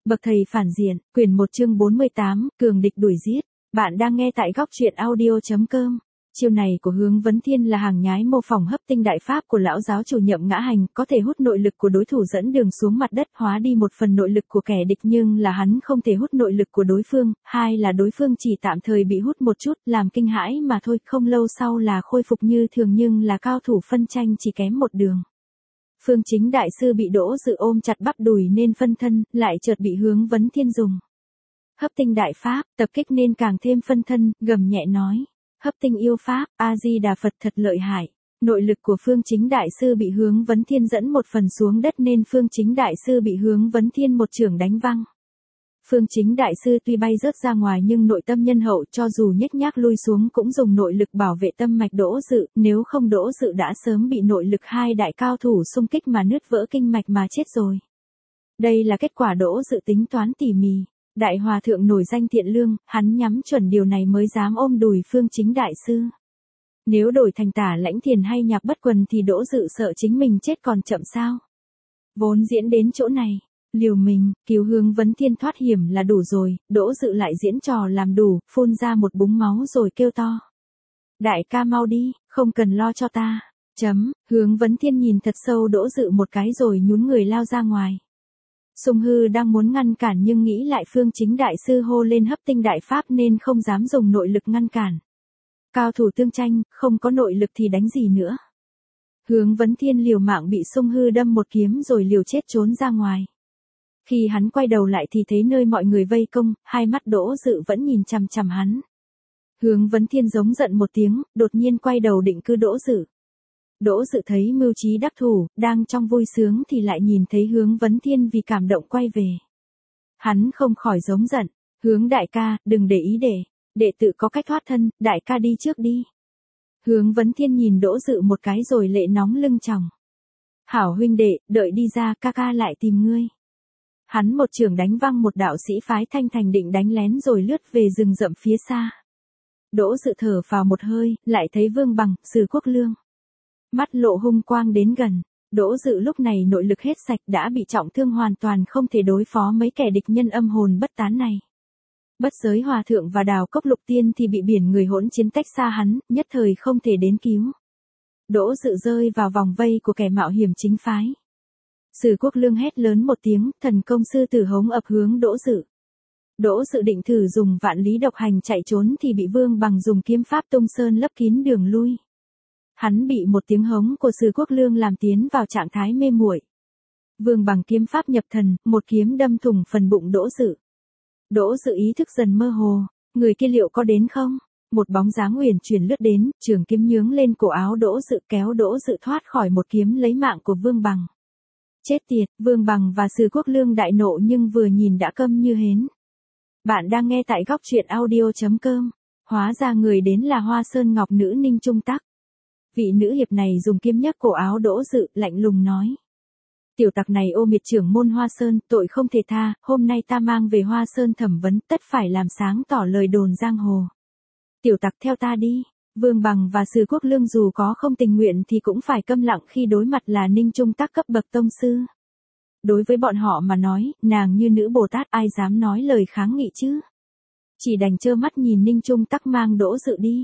Bậc thầy phản diện, quyển 1 chương 48, cường địch đuổi giết. Bạn đang nghe tại góc truyện audio.com. Chiêu này của Hướng Vấn Thiên là hàng nhái mô phỏng hấp tinh đại pháp của lão giáo chủ Nhậm Ngã Hành, có thể hút nội lực của đối thủ dẫn đường xuống mặt đất, hóa đi một phần nội lực của kẻ địch, nhưng là hắn không thể hút nội lực của đối phương, hai là đối phương chỉ tạm thời bị hút một chút, làm kinh hãi mà thôi, không lâu sau là khôi phục như thường, nhưng là cao thủ phân tranh chỉ kém một đường. Phương Chính đại sư bị Đỗ Dự ôm chặt bắp đùi nên phân thân, lại chợt bị Hướng Vấn Thiên dùng hấp tinh đại pháp tập kích nên càng thêm phân thân, gầm nhẹ nói: hấp tinh yêu pháp, A Di Đà Phật thật lợi hại. Nội lực của Phương Chính đại sư bị Hướng Vấn Thiên dẫn một phần xuống đất nên Phương Chính đại sư bị Hướng Vấn Thiên một chưởng đánh văng. Phương Chính đại sư tuy bay rớt ra ngoài nhưng nội tâm nhân hậu, cho dù nhếch nhác lui xuống cũng dùng nội lực bảo vệ tâm mạch Đỗ Dự, nếu không Đỗ Dự đã sớm bị nội lực hai đại cao thủ xung kích mà nứt vỡ kinh mạch mà chết rồi. Đây là kết quả Đỗ Dự tính toán tỉ mỉ. Đại hòa thượng nổi danh thiện lương, hắn nhắm chuẩn điều này mới dám ôm đùi Phương Chính đại sư. Nếu đổi thành Tả Lãnh Thiền hay Nhạc Bất Quần thì Đỗ Dự sợ chính mình chết còn chậm sao. Vốn diễn đến chỗ này, liều mình, cứu Hướng Vấn Thiên thoát hiểm là đủ rồi, Đỗ Dự lại diễn trò làm đủ, phun ra một búng máu rồi kêu to: đại ca mau đi, không cần lo cho ta. Hướng Vấn Thiên nhìn thật sâu Đỗ Dự một cái rồi nhún người lao ra ngoài. Sung Hư đang muốn ngăn cản nhưng nghĩ lại Phương Chính đại sư hô lên hấp tinh đại pháp nên không dám dùng nội lực ngăn cản. Cao thủ tương tranh, không có nội lực thì đánh gì nữa. Hướng Vấn Thiên liều mạng bị Sung Hư đâm một kiếm rồi liều chết trốn ra ngoài. Khi hắn quay đầu lại thì thấy nơi mọi người vây công, hai mắt Đỗ Dự vẫn nhìn chằm chằm hắn. Hướng Vấn Thiên giống giận một tiếng, đột nhiên quay đầu định cư Đỗ Dự. Đỗ Dự thấy mưu trí đắc thủ, đang trong vui sướng thì lại nhìn thấy Hướng Vấn Thiên vì cảm động quay về. Hắn không khỏi giống giận: Hướng đại ca, đừng để ý đệ tự có cách thoát thân, đại ca đi trước đi. Hướng Vấn Thiên nhìn Đỗ Dự một cái rồi lệ nóng lưng tròng: hảo huynh đệ, đợi đi ra, ca ca lại tìm ngươi. Hắn một chưởng đánh văng một đạo sĩ phái Thanh Thành định đánh lén rồi lướt về rừng rậm phía xa. Đỗ Dự thở phào một hơi, lại thấy Vương Bằng, Sử Quốc Lương. Mắt lộ hung quang đến gần, Đỗ Dự lúc này nội lực hết sạch, đã bị trọng thương hoàn toàn không thể đối phó mấy kẻ địch nhân âm hồn bất tán này. Bất Giới Hòa Thượng và Đào Cốc Lục Tiên thì bị biển người hỗn chiến tách xa hắn, nhất thời không thể đến cứu. Đỗ Dự rơi vào vòng vây của kẻ mạo hiểm chính phái. Sử Quốc Lương hét lớn một tiếng, thần công sư tử hống ập hướng Đỗ Dự. Đỗ Dự định thử dùng vạn lý độc hành chạy trốn thì bị Vương Bằng dùng kiếm pháp tung sơn lấp kín đường lui. Hắn bị một tiếng hống của Sử Quốc Lương làm tiến vào trạng thái mê muội. Vương Bằng kiếm pháp nhập thần, một kiếm đâm thủng phần bụng Đỗ Dự. Đỗ Dự ý thức dần mơ hồ, người kia liệu có đến không? Một bóng dáng uyển chuyển lướt đến, trường kiếm nhướng lên cổ áo Đỗ Dự kéo Đỗ Dự thoát khỏi một kiếm lấy mạng của Vương Bằng. Chết tiệt, Vương Bằng và Sử Quốc Lương đại nộ nhưng vừa nhìn đã câm như hến. Bạn đang nghe tại góc truyện audio.com. Hóa ra người đến là Hoa Sơn Ngọc Nữ Ninh Trung Tắc. Vị nữ hiệp này dùng kiếm nhấc cổ áo Đỗ Dự, lạnh lùng nói: tiểu tặc này ô miệt trưởng môn Hoa Sơn, tội không thể tha, hôm nay ta mang về Hoa Sơn thẩm vấn, tất phải làm sáng tỏ lời đồn giang hồ. Tiểu tặc theo ta đi. Vương Bằng và Sử Quốc Lương dù có không tình nguyện thì cũng phải câm lặng khi đối mặt là Ninh Trung Tắc cấp bậc tông sư. Đối với bọn họ mà nói, nàng như nữ Bồ Tát, ai dám nói lời kháng nghị chứ. Chỉ đành trơ mắt nhìn Ninh Trung Tắc mang Đỗ Dự đi.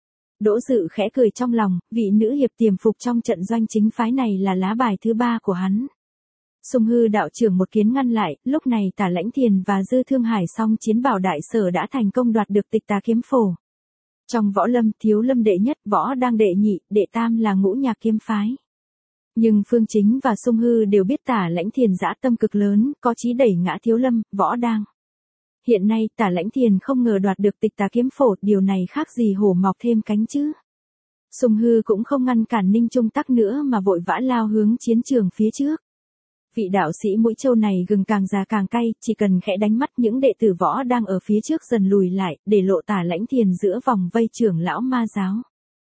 Đỗ Dự khẽ cười trong lòng, vị nữ hiệp tiềm phục trong trận doanh chính phái này là lá bài thứ ba của hắn. Sung Hư đạo trưởng một kiến ngăn lại, lúc này Tả Lãnh Thiền và Dư Thương Hải song chiến bảo đại sở đã thành công đoạt được Tịch Tà kiếm phổ. Trong võ lâm, thiếu lâm đệ nhất, võ đang đệ nhị, đệ tam là Ngũ Nhạc kiếm phái. Nhưng Phương Chính và Sung Hư đều biết Tả Lãnh Thiền dã tâm cực lớn, có chí đẩy ngã thiếu lâm, võ đang. Hiện nay Tả Lãnh Thiền không ngờ đoạt được Tịch Tà kiếm phổ, điều này khác gì hổ mọc thêm cánh chứ. Sung Hư cũng không ngăn cản Ninh Trung Tắc nữa mà vội vã lao hướng chiến trường phía trước. Vị đạo sĩ Mũi Châu này gừng càng già càng cay, chỉ cần khẽ đánh mắt những đệ tử võ đang ở phía trước dần lùi lại, để lộ Tả Lãnh Thiền giữa vòng vây trưởng lão ma giáo.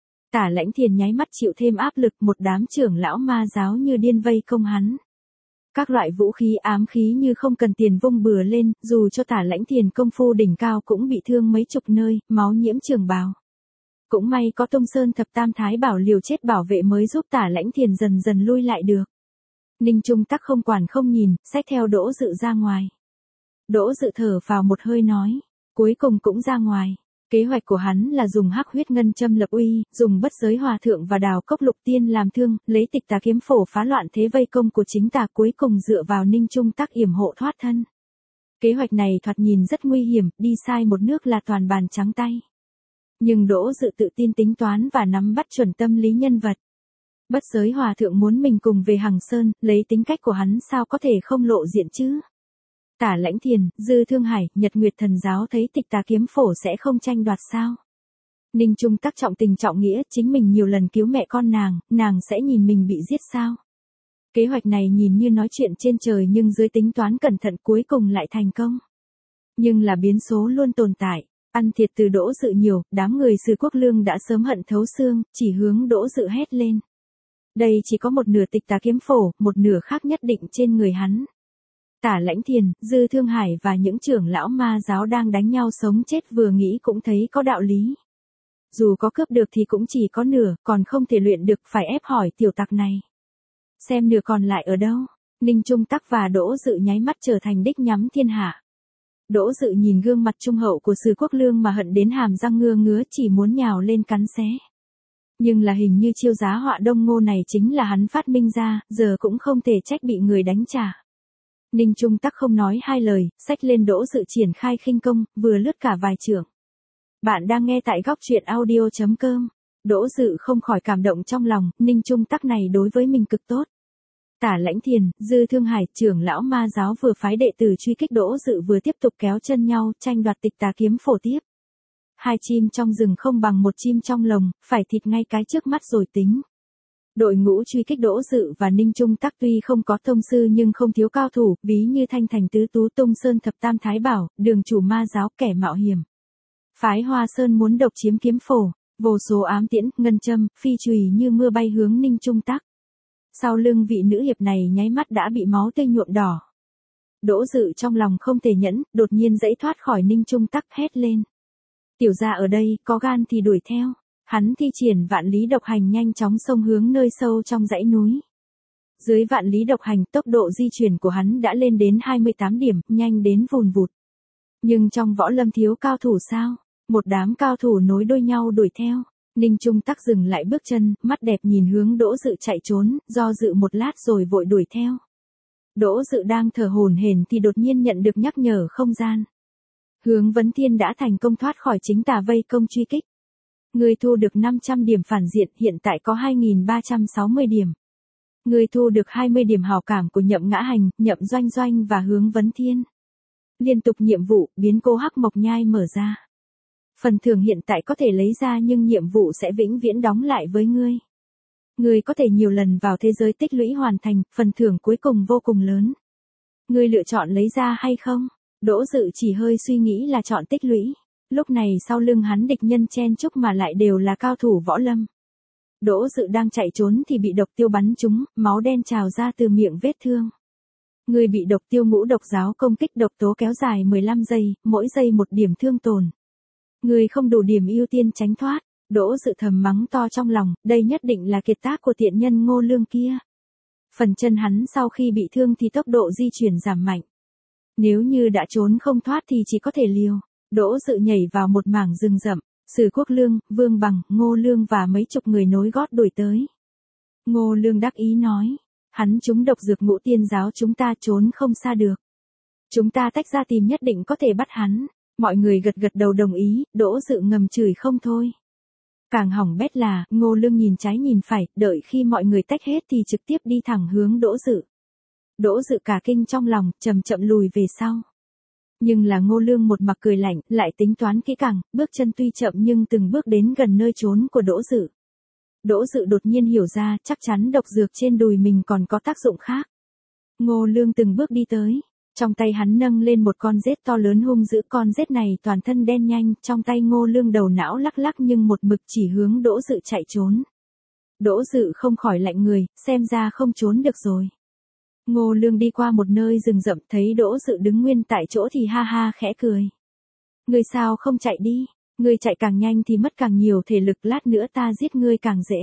Tả Lãnh Thiền nháy mắt chịu thêm áp lực, một đám trưởng lão ma giáo như điên vây công hắn. Các loại vũ khí ám khí như không cần tiền vung bừa lên, dù cho Tả Lãnh Thiền công phu đỉnh cao cũng bị thương mấy chục nơi, máu nhiễm trường bào. Cũng may có Tông Sơn Thập Tam Thái Bảo liều chết bảo vệ mới giúp Tả Lãnh Thiền dần dần lui lại được. Ninh Trung Tắc không quản không nhìn, xách theo Đỗ Dự ra ngoài. Đỗ Dự thở vào một hơi nói. Cuối cùng cũng ra ngoài. Kế hoạch của hắn là dùng hắc huyết ngân châm lập uy, dùng bất giới hòa thượng và đào cốc lục tiên làm thương, lấy tịch tà kiếm phổ phá loạn thế vây công của chính tà, cuối cùng dựa vào Ninh Trung Tắc yểm hộ thoát thân. Kế hoạch này thoạt nhìn rất nguy hiểm, đi sai một nước là toàn bàn trắng tay. Nhưng Đỗ Dự tự tin tính toán và nắm bắt chuẩn tâm lý nhân vật. Bất giới hòa thượng muốn mình cùng về Hằng Sơn, lấy tính cách của hắn sao có thể không lộ diện chứ? Tả Lãnh Thiền, Dư Thương Hải, Nhật Nguyệt Thần Giáo thấy tịch tà kiếm phổ sẽ không tranh đoạt sao? Ninh Trung Tắc trọng tình trọng nghĩa, chính mình nhiều lần cứu mẹ con nàng sẽ nhìn mình bị giết sao? Kế hoạch này nhìn như nói chuyện trên trời nhưng dưới tính toán cẩn thận cuối cùng lại thành công. Nhưng là biến số luôn tồn tại, ăn thiệt từ Đỗ Dự nhiều, đám người Sử Quốc Lương đã sớm hận thấu xương, chỉ hướng Đỗ Dự hét lên. Đây chỉ có một nửa tịch tà kiếm phổ, một nửa khác nhất định trên người hắn. Tả Lãnh Thiền, Dư Thương Hải và những trưởng lão ma giáo đang đánh nhau sống chết vừa nghĩ cũng thấy có đạo lý. Dù có cướp được thì cũng chỉ có nửa, còn không thể luyện được, phải ép hỏi tiểu tặc này. Xem nửa còn lại ở đâu? Ninh Trung Tắc và Đỗ Dự nháy mắt trở thành đích nhắm thiên hạ. Đỗ Dự nhìn gương mặt trung hậu của Sử Quốc Lương mà hận đến hàm răng ngứa chỉ muốn nhào lên cắn xé. Nhưng là hình như chiêu giá họa Đông Ngô này chính là hắn phát minh ra, giờ cũng không thể trách bị người đánh trả. Ninh Trung Tắc không nói hai lời, xách lên Đỗ Dự triển khai khinh công, vừa lướt cả vài chưởng. Bạn đang nghe tại góc truyện audio.com. Đỗ Dự không khỏi cảm động trong lòng, Ninh Trung Tắc này đối với mình cực tốt. Tả Lãnh Thiền, Dư Thương Hải, trưởng lão ma giáo vừa phái đệ tử truy kích Đỗ Dự vừa tiếp tục kéo chân nhau, tranh đoạt tịch tà kiếm phổ tiếp. Hai chim trong rừng không bằng một chim trong lồng, phải thịt ngay cái trước mắt rồi tính. Đội ngũ truy kích Đỗ Dự và Ninh Trung Tắc tuy không có tông sư nhưng không thiếu cao thủ, ví như Thanh Thành Tứ Tú Tung Sơn Thập Tam Thái Bảo, Đường Chủ ma giáo kẻ mạo hiểm. Phái Hoa Sơn muốn độc chiếm kiếm phổ, vô số ám tiễn, ngân châm, phi chùy như mưa bay hướng Ninh Trung Tắc. Sau lưng vị nữ hiệp này nháy mắt đã bị máu tươi nhuộm đỏ. Đỗ Dự trong lòng không thể nhẫn, đột nhiên giãy thoát khỏi Ninh Trung Tắc hét lên. Tiểu gia ở đây, có gan thì đuổi theo. Hắn thi triển vạn lý độc hành nhanh chóng xông hướng nơi sâu trong dãy núi. Dưới vạn lý độc hành, tốc độ di chuyển của hắn đã lên đến 28 điểm, nhanh đến vùn vụt. Nhưng trong võ lâm thiếu cao thủ sao? Một đám cao thủ nối đuôi nhau đuổi theo. Ninh Trung Tắc dừng lại bước chân, mắt đẹp nhìn hướng Đỗ Dự chạy trốn, do dự một lát rồi vội đuổi theo. Đỗ Dự đang thở hổn hển thì đột nhiên nhận được nhắc nhở không gian. Hướng Vấn Thiên đã thành công thoát khỏi chính tà vây công truy kích. Người thu được 500 điểm phản diện, hiện tại có 2360 điểm. Người thu được 20 điểm hảo cảm của Nhậm Ngã Hành, Nhậm Doanh Doanh và Hướng Vấn Thiên. Liên tục nhiệm vụ, biến cô Hắc Mộc Nhai mở ra. Phần thưởng hiện tại có thể lấy ra nhưng nhiệm vụ sẽ vĩnh viễn đóng lại với ngươi. Ngươi có thể nhiều lần vào thế giới tích lũy hoàn thành, phần thưởng cuối cùng vô cùng lớn. Ngươi lựa chọn lấy ra hay không? Đỗ Dự chỉ hơi suy nghĩ là chọn tích lũy. Lúc này sau lưng hắn địch nhân chen chúc mà lại đều là cao thủ võ lâm. Đỗ Dự đang chạy trốn thì bị độc tiêu bắn trúng, máu đen trào ra từ miệng vết thương. Người bị độc tiêu Ngũ Độc Giáo công kích độc tố kéo dài 15 giây, mỗi giây một điểm thương tổn. Người không đủ điểm ưu tiên tránh thoát. Đỗ Dự thầm mắng to trong lòng, đây nhất định là kiệt tác của tiện nhân Ngô Lương kia. Phần chân hắn sau khi bị thương thì tốc độ di chuyển giảm mạnh. Nếu như đã trốn không thoát thì chỉ có thể liều. Đỗ Dự nhảy vào một mảng rừng rậm, Sử Quốc Lương, Vương Bằng, Ngô Lương và mấy chục người nối gót đuổi tới. Ngô Lương đắc ý nói, hắn trúng độc dược Ngũ Tiên Giáo chúng ta trốn không xa được. Chúng ta tách ra tìm nhất định có thể bắt hắn. Mọi người gật gật đầu đồng ý, Đỗ Dự ngầm chửi không thôi. Càng hỏng bét là, Ngô Lương nhìn trái nhìn phải, đợi khi mọi người tách hết thì trực tiếp đi thẳng hướng Đỗ Dự. Đỗ Dự cả kinh trong lòng, chậm chậm lùi về sau. Nhưng là Ngô Lương một mặt cười lạnh, lại tính toán kỹ càng, bước chân tuy chậm nhưng từng bước đến gần nơi trốn của Đỗ Dự. Đỗ Dự đột nhiên hiểu ra, chắc chắn độc dược trên đùi mình còn có tác dụng khác. Ngô Lương từng bước đi tới. Trong tay hắn nâng lên một con rết to lớn hung dữ, con rết này toàn thân đen nhanh, trong tay Ngô Lương đầu não lắc lắc nhưng một mực chỉ hướng Đỗ Dự chạy trốn. Đỗ Dự không khỏi lạnh người, xem ra không trốn được rồi. Ngô Lương đi qua một nơi rừng rậm thấy Đỗ Dự đứng nguyên tại chỗ thì ha ha khẽ cười. Ngươi sao không chạy đi, ngươi chạy càng nhanh thì mất càng nhiều thể lực, lát nữa ta giết ngươi càng dễ.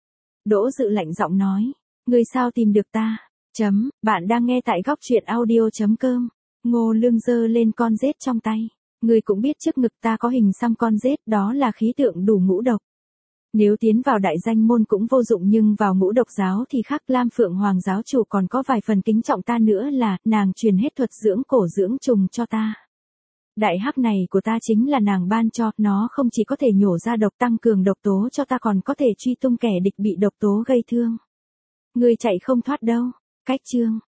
Đỗ Dự lạnh giọng nói, ngươi sao tìm được ta? Bạn đang nghe tại góc truyện audio.com. Ngô Lương giơ lên con rết trong tay. Ngươi cũng biết trước ngực ta có hình xăm con rết, đó là khí tượng đủ ngũ độc. Nếu tiến vào đại danh môn cũng vô dụng, nhưng vào ngũ độc giáo thì khác. Lam Phượng Hoàng giáo chủ còn có vài phần kính trọng ta nữa là, nàng truyền hết thuật dưỡng cổ dưỡng trùng cho ta. Đại hắc này của ta chính là nàng ban cho, nó không chỉ có thể nhổ ra độc tăng cường độc tố cho ta, còn có thể truy tung kẻ địch bị độc tố gây thương. Ngươi chạy không thoát đâu. Cách chương